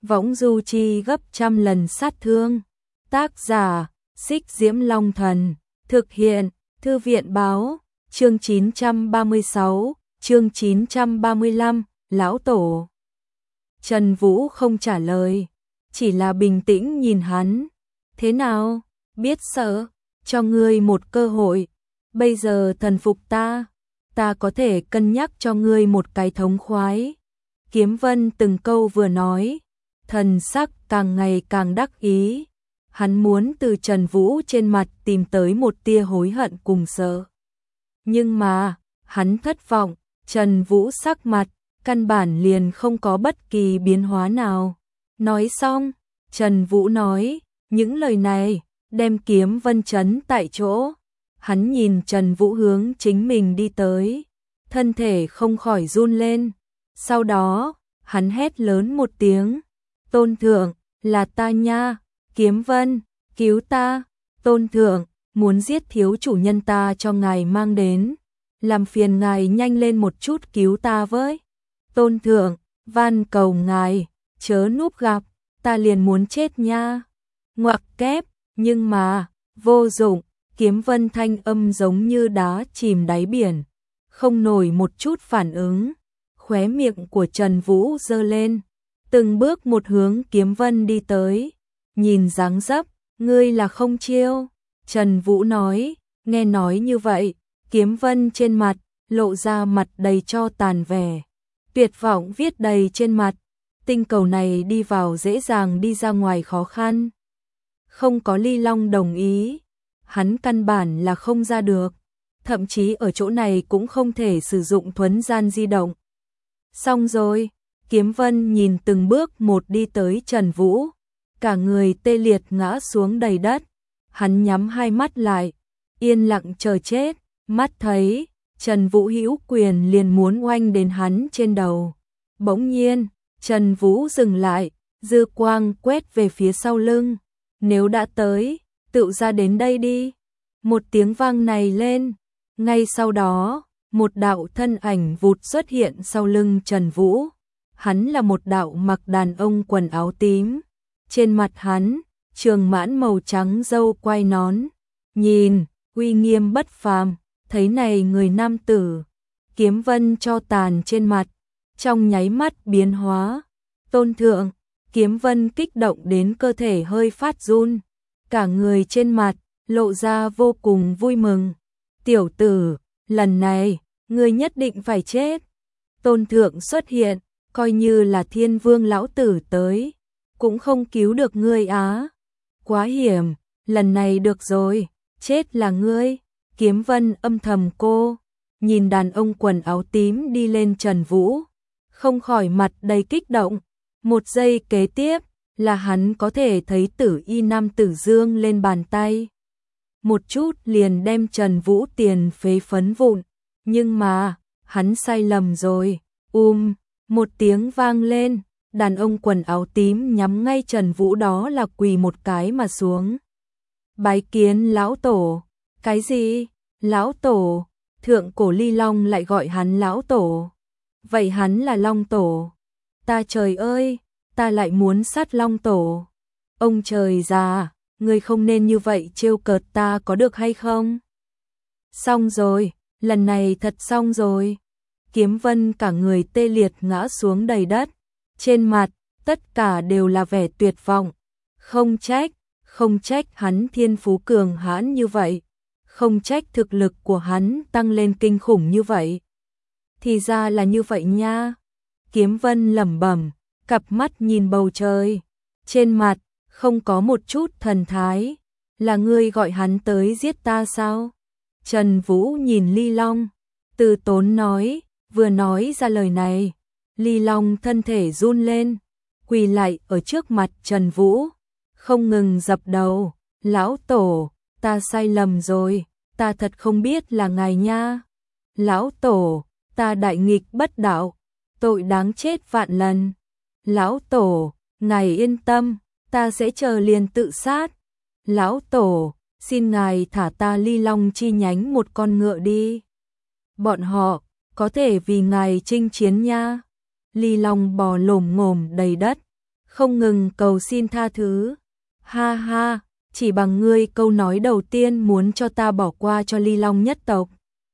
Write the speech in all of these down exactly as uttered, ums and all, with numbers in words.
võng du chi gấp trăm lần sát thương. Tác giả, Xích Diễm Long Thần, thực hiện, Thư viện báo, chương chín trăm ba mươi sáu, chương chín trăm ba mươi lăm, lão tổ. Trần Vũ không trả lời, chỉ là bình tĩnh nhìn hắn. Thế nào, biết sợ, cho ngươi một cơ hội, bây giờ thần phục ta, ta có thể cân nhắc cho ngươi một cái thống khoái. Kiếm Vân từng câu vừa nói, thần sắc càng ngày càng đắc ý. Hắn muốn từ Trần Vũ trên mặt tìm tới một tia hối hận cùng sợ. Nhưng mà, hắn thất vọng, Trần Vũ sắc mặt, căn bản liền không có bất kỳ biến hóa nào. Nói xong, Trần Vũ nói, những lời này, đem Kiếm Vân chấn tại chỗ. Hắn nhìn Trần Vũ hướng chính mình đi tới, thân thể không khỏi run lên. Sau đó, hắn hét lớn một tiếng, Tôn Thượng, là ta nha, Kiếm Vân, cứu ta, Tôn Thượng, muốn giết thiếu chủ nhân ta cho ngài mang đến, làm phiền ngài nhanh lên một chút cứu ta với. Tôn Thượng, van cầu ngài, chớ núp gặp, ta liền muốn chết nha. Ngoặc kép, nhưng mà, vô dụng, Kiếm Vân thanh âm giống như đá chìm đáy biển, không nổi một chút phản ứng. Khóe miệng của Trần Vũ giơ lên, từng bước một hướng Kiếm Vân đi tới. Nhìn dáng dấp, ngươi là không chiêu. Trần Vũ nói, nghe nói như vậy, Kiếm Vân trên mặt, lộ ra mặt đầy cho tàn vẻ. Tuyệt vọng viết đầy trên mặt, tinh cầu này đi vào dễ dàng đi ra ngoài khó khăn. Không có Ly Long đồng ý, hắn căn bản là không ra được, thậm chí ở chỗ này cũng không thể sử dụng thuấn gian di động. Xong rồi, Kiếm Vân nhìn từng bước một đi tới Trần Vũ, cả người tê liệt ngã xuống đầy đất. Hắn nhắm hai mắt lại, yên lặng chờ chết, mắt thấy Trần Vũ hữu quyền liền muốn oanh đến hắn trên đầu. Bỗng nhiên, Trần Vũ dừng lại, dư quang quét về phía sau lưng. Nếu đã tới, tự ra đến đây đi. Một tiếng vang này lên, ngay sau đó, một đạo thân ảnh vụt xuất hiện sau lưng Trần Vũ. Hắn là một đạo mặc đàn ông quần áo tím. Trên mặt hắn, trường mãn màu trắng râu quai nón. Nhìn, uy nghiêm bất phàm, thấy này người nam tử. Kiếm Vân cho tàn trên mặt, trong nháy mắt biến hóa. Tôn Thượng, Kiếm Vân kích động đến cơ thể hơi phát run. Cả người trên mặt, lộ ra vô cùng vui mừng. Tiểu tử, lần này, ngươi nhất định phải chết. Tôn Thượng xuất hiện, coi như là Thiên Vương lão tử tới, cũng không cứu được ngươi á. Quá hiểm, lần này được rồi, chết là ngươi. Kiếm Vân âm thầm cô, nhìn đàn ông quần áo tím đi lên Trần Vũ, không khỏi mặt đầy kích động. Một giây kế tiếp, là hắn có thể thấy tử y nam tử dương lên bàn tay. Một chút liền đem Trần Vũ tiền phế phấn vụn, nhưng mà, hắn sai lầm rồi. Um, một tiếng vang lên, đàn ông quần áo tím nhắm ngay Trần Vũ đó là quỳ một cái mà xuống. Bái kiến lão tổ. Cái gì? Lão tổ? Thượng cổ Ly Long lại gọi hắn lão tổ. Vậy hắn là Long tổ. Ta trời ơi, ta lại muốn sát Long tổ. Ông trời già, ngươi không nên như vậy trêu cợt ta có được hay không? Xong rồi, lần này thật xong rồi. Kiếm Vân cả người tê liệt ngã xuống đầy đất. Trên mặt, tất cả đều là vẻ tuyệt vọng. Không trách, không trách hắn thiên phú cường hãn như vậy. Không trách thực lực của hắn tăng lên kinh khủng như vậy. Thì ra là như vậy nha. Kiếm Vân lẩm bẩm, cặp mắt nhìn bầu trời. Trên mặt, không có một chút thần thái. Là ngươi gọi hắn tới giết ta sao? Trần Vũ nhìn Ly Long, từ tốn nói, vừa nói ra lời này. Ly Long thân thể run lên, quỳ lại ở trước mặt Trần Vũ, không ngừng dập đầu. Lão tổ, ta sai lầm rồi, ta thật không biết là ngài nha. Lão tổ, ta đại nghịch bất đạo, tội đáng chết vạn lần. Lão tổ, ngài yên tâm, ta sẽ chờ liền tự sát. Lão tổ, xin ngài thả ta Ly Long chi nhánh một con ngựa đi. Bọn họ, có thể vì ngài chinh chiến nha. Ly Long bò lồm ngồm đầy đất, không ngừng cầu xin tha thứ. Ha ha, chỉ bằng ngươi câu nói đầu tiên muốn cho ta bỏ qua cho Ly Long nhất tộc.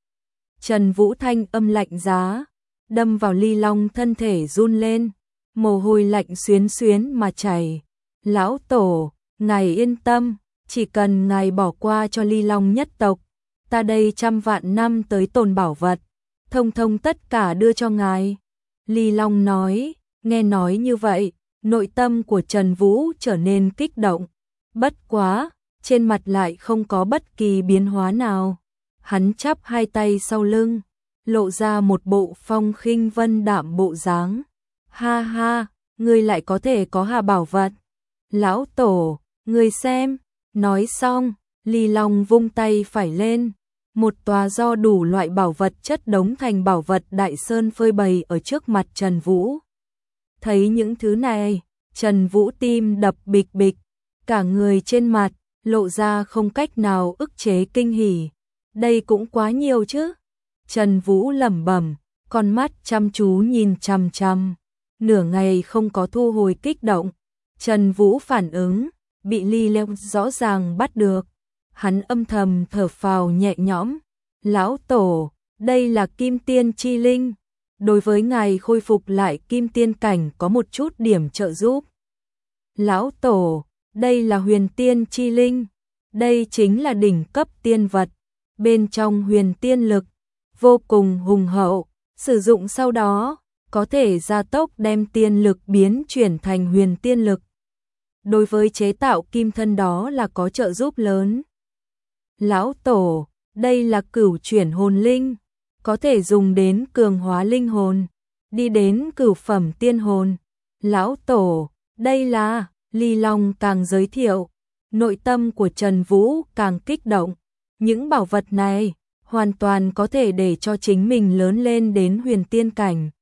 Trần Vũ thanh âm lạnh giá, đâm vào Ly Long thân thể run lên, mồ hôi lạnh xuyến xuyến mà chảy. Lão tổ, ngài yên tâm, chỉ cần ngài bỏ qua cho Ly Long nhất tộc, ta đây trăm vạn năm tới tồn bảo vật, thông thông tất cả đưa cho ngài. Ly Long nói, nghe nói như vậy, nội tâm của Trần Vũ trở nên kích động, bất quá, trên mặt lại không có bất kỳ biến hóa nào. Hắn chắp hai tay sau lưng, lộ ra một bộ phong khinh vân đạm bộ dáng. Ha ha, ngươi lại có thể có hà bảo vật. Lão tổ, ngươi xem. Nói xong, Ly Long vung tay phải lên, một tòa do đủ loại bảo vật chất đống thành bảo vật đại sơn phơi bày ở trước mặt Trần Vũ. Thấy những thứ này, Trần Vũ tim đập bịch bịch, cả người trên mặt lộ ra không cách nào ức chế kinh hỉ. Đây cũng quá nhiều chứ. Trần Vũ lẩm bẩm, con mắt chăm chú nhìn chằm chằm, nửa ngày không có thu hồi kích động. Trần Vũ phản ứng, bị Ly Long rõ ràng bắt được. Hắn âm thầm thở phào nhẹ nhõm. Lão tổ, đây là Kim Tiên Chi Linh. Đối với ngài khôi phục lại Kim Tiên cảnh có một chút điểm trợ giúp. Lão tổ, đây là Huyền Tiên Chi Linh. Đây chính là đỉnh cấp tiên vật. Bên trong huyền tiên lực, vô cùng hùng hậu. Sử dụng sau đó, có thể gia tốc đem tiên lực biến chuyển thành huyền tiên lực. Đối với chế tạo kim thân đó là có trợ giúp lớn. Lão tổ, đây là cửu chuyển hồn linh, có thể dùng đến cường hóa linh hồn, đi đến cửu phẩm tiên hồn. Lão tổ, đây là, Ly Long càng giới thiệu, nội tâm của Trần Vũ càng kích động. Những bảo vật này, hoàn toàn có thể để cho chính mình lớn lên đến huyền tiên cảnh.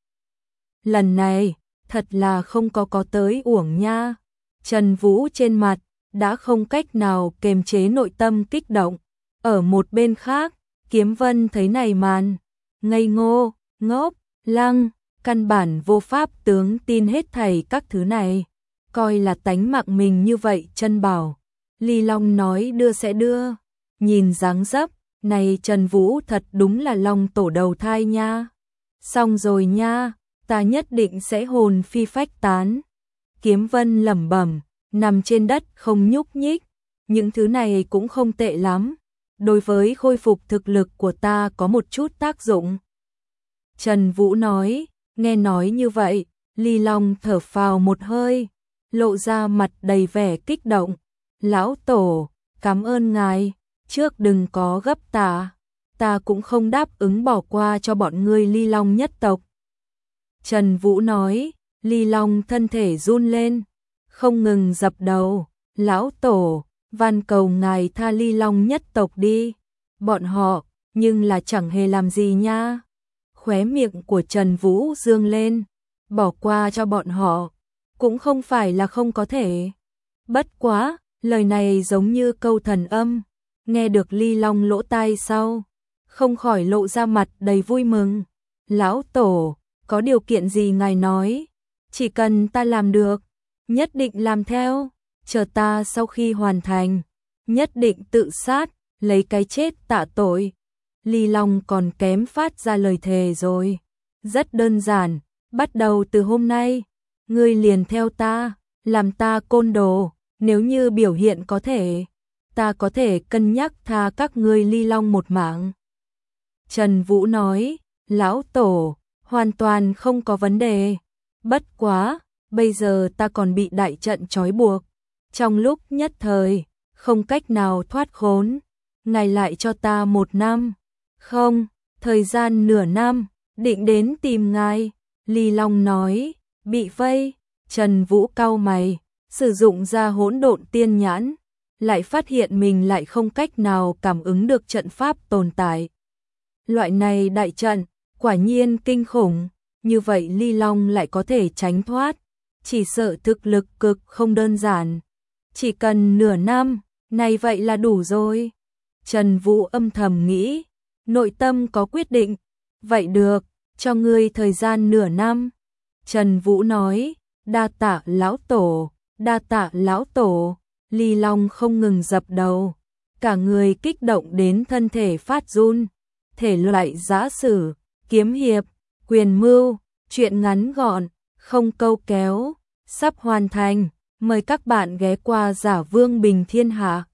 Lần này, thật là không có có tới uổng nha. Trần Vũ trên mặt, đã không cách nào kềm chế nội tâm kích động. Ở một bên khác, Kiếm Vân thấy này màn, ngây ngô, ngốc, lăng, căn bản vô pháp tướng tin hết thảy các thứ này. Coi là tánh mạng mình như vậy chân bảo. Ly Long nói đưa sẽ đưa. Nhìn dáng dấp, này Trần Vũ thật đúng là Long tổ đầu thai nha. Xong rồi nha, ta nhất định sẽ hồn phi phách tán. Kiếm Vân lẩm bẩm, nằm trên đất không nhúc nhích. Những thứ này cũng không tệ lắm. Đối với khôi phục thực lực của ta có một chút tác dụng. Trần Vũ nói, nghe nói như vậy, Ly Long thở phào một hơi, lộ ra mặt đầy vẻ kích động. Lão tổ, cảm ơn ngài, trước đừng có gấp ta, ta cũng không đáp ứng bỏ qua cho bọn ngươi Ly Long nhất tộc. Trần Vũ nói, Ly Long thân thể run lên, không ngừng dập đầu. Lão tổ, van cầu ngài tha Ly Long nhất tộc đi. Bọn họ, nhưng là chẳng hề làm gì nha. Khóe miệng của Trần Vũ dương lên, bỏ qua cho bọn họ, cũng không phải là không có thể. Bất quá, lời này giống như câu thần âm, nghe được Ly Long lỗ tai sau, không khỏi lộ ra mặt đầy vui mừng. Lão tổ, có điều kiện gì ngài nói, chỉ cần ta làm được, nhất định làm theo, chờ ta sau khi hoàn thành, nhất định tự sát, lấy cái chết tạ tội. Ly Long còn kém phát ra lời thề rồi. Rất đơn giản, bắt đầu từ hôm nay, ngươi liền theo ta, làm ta côn đồ, nếu như biểu hiện có thể, ta có thể cân nhắc tha các ngươi Ly Long một mạng. Trần Vũ nói, lão tổ, hoàn toàn không có vấn đề. Bất quá, bây giờ ta còn bị đại trận trói buộc. Trong lúc nhất thời, không cách nào thoát khốn. Ngài lại cho ta một năm. Không, thời gian nửa năm, định đến tìm ngài. Ly Long nói, bị vây. Trần Vũ cau mày, sử dụng ra hỗn độn tiên nhãn, lại phát hiện mình lại không cách nào cảm ứng được trận pháp tồn tại. Loại này đại trận, quả nhiên kinh khủng, như vậy Ly Long lại có thể tránh thoát, chỉ sợ thực lực cực không đơn giản. Chỉ cần nửa năm, này vậy là đủ rồi. Trần Vũ âm thầm nghĩ, nội tâm có quyết định, vậy được, cho ngươi thời gian nửa năm. Trần Vũ nói, đa tạ lão tổ, đa tạ lão tổ. Ly Long không ngừng dập đầu, cả người kích động đến thân thể phát run. Thể loại giã sử, kiếm hiệp, quyền mưu, truyện ngắn gọn, không câu kéo, sắp hoàn thành. Mời các bạn ghé qua Giả Vương Bình Thiên Hạ.